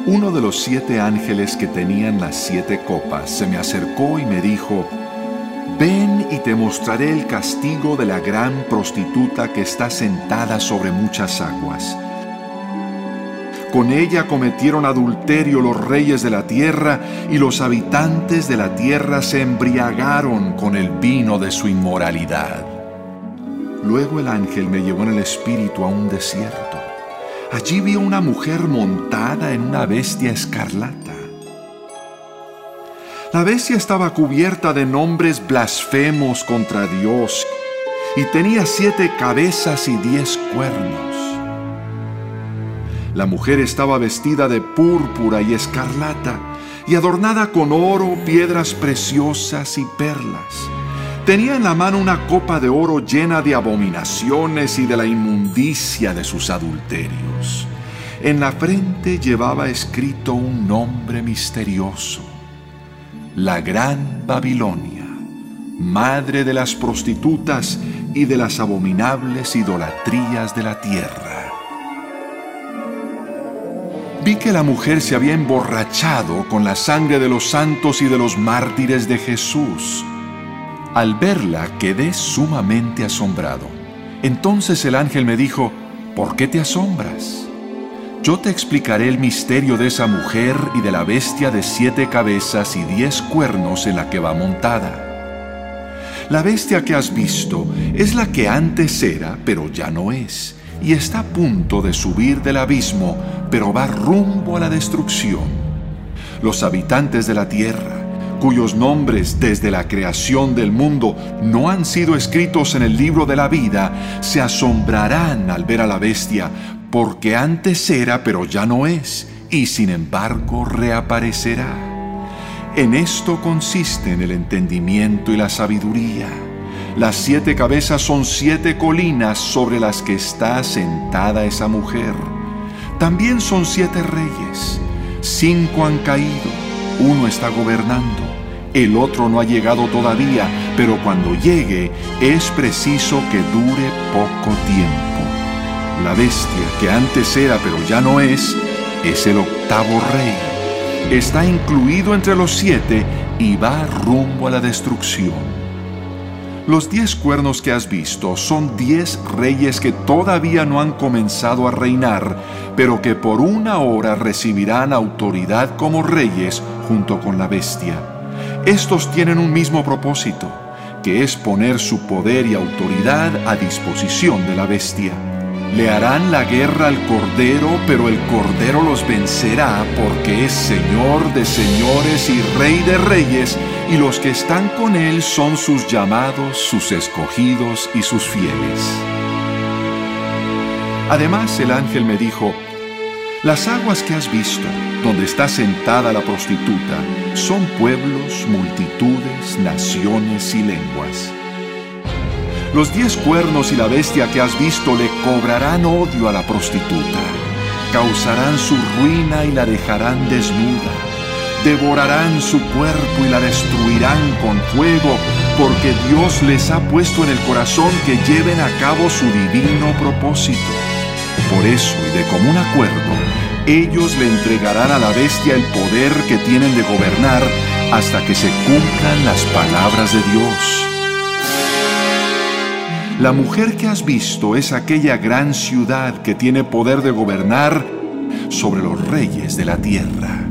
Uno de los 7 ángeles que tenían las 7 copas se me acercó y me dijo: «Ven y te mostraré el castigo de la gran prostituta que está sentada sobre muchas aguas. Con ella cometieron adulterio los reyes de la tierra, y los habitantes de la tierra se embriagaron con el vino de su inmoralidad». Luego el ángel me llevó en el espíritu a un desierto. Allí vi una mujer montada en una bestia escarlata. La bestia estaba cubierta de nombres blasfemos contra Dios y tenía 7 cabezas y 10 cuernos. La mujer estaba vestida de púrpura y escarlata y adornada con oro, piedras preciosas y perlas. Tenía en la mano una copa de oro llena de abominaciones y de la inmundicia de sus adulterios. En la frente llevaba escrito un nombre misterioso: la Gran Babilonia, madre de las prostitutas y de las abominables idolatrías de la tierra. Vi que la mujer se había emborrachado con la sangre de los santos y de los mártires de Jesús. Al verla quedé sumamente asombrado. Entonces el ángel me dijo: «¿Por qué te asombras? Yo te explicaré el misterio de esa mujer y de la bestia de 7 cabezas y 10 cuernos en la que va montada. La bestia que has visto es la que antes era, pero ya no es, y está a punto de subir del abismo, pero va rumbo a la destrucción. Los habitantes de la tierra, cuyos nombres desde la creación del mundo no han sido escritos en el libro de la vida, se asombrarán al ver a la bestia, porque antes era, pero ya no es, y sin embargo reaparecerá. En esto consisten el entendimiento y la sabiduría. Las 7 cabezas son 7 colinas sobre las que está sentada esa mujer. También son 7 reyes. 5 han caído, uno está gobernando. El otro no ha llegado todavía, pero cuando llegue es preciso que dure poco tiempo. La bestia que antes era pero ya no es el 8º rey. Está incluido entre los 7 y va rumbo a la destrucción. Los 10 cuernos que has visto son 10 reyes que todavía no han comenzado a reinar, pero que por una hora recibirán autoridad como reyes junto con la bestia. Estos tienen un mismo propósito, que es poner su poder y autoridad a disposición de la bestia. Le harán la guerra al Cordero, pero el Cordero los vencerá, porque es Señor de señores y Rey de reyes, y los que están con él son sus llamados, sus escogidos y sus fieles. Además, el ángel me dijo: «Las aguas que has visto, donde está sentada la prostituta, son pueblos, multitudes, naciones y lenguas. Los 10 cuernos y la bestia que has visto le cobrarán odio a la prostituta, causarán su ruina y la dejarán desnuda, devorarán su cuerpo y la destruirán con fuego, porque Dios les ha puesto en el corazón que lleven a cabo su divino propósito. Por eso, y de común acuerdo, ellos le entregarán a la bestia el poder que tienen de gobernar hasta que se cumplan las palabras de Dios». La mujer que has visto es aquella gran ciudad que tiene poder de gobernar sobre los reyes de la tierra.